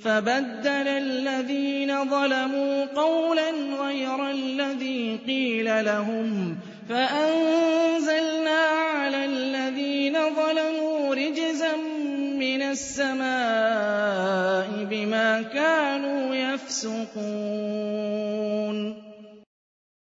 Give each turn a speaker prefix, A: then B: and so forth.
A: فَبَدَّلَ الَّذِينَ ظَلَمُوا قَوْلًا غَيْرَ الَّذِي قِيلَ لَهُمْ فَأَنزَلْنَا عَلَى الَّذِينَ ظَلَمُوا رِجْزًا مِّنَ السَّمَاءِ بِمَا كَانُوا يَفْسُقُونَ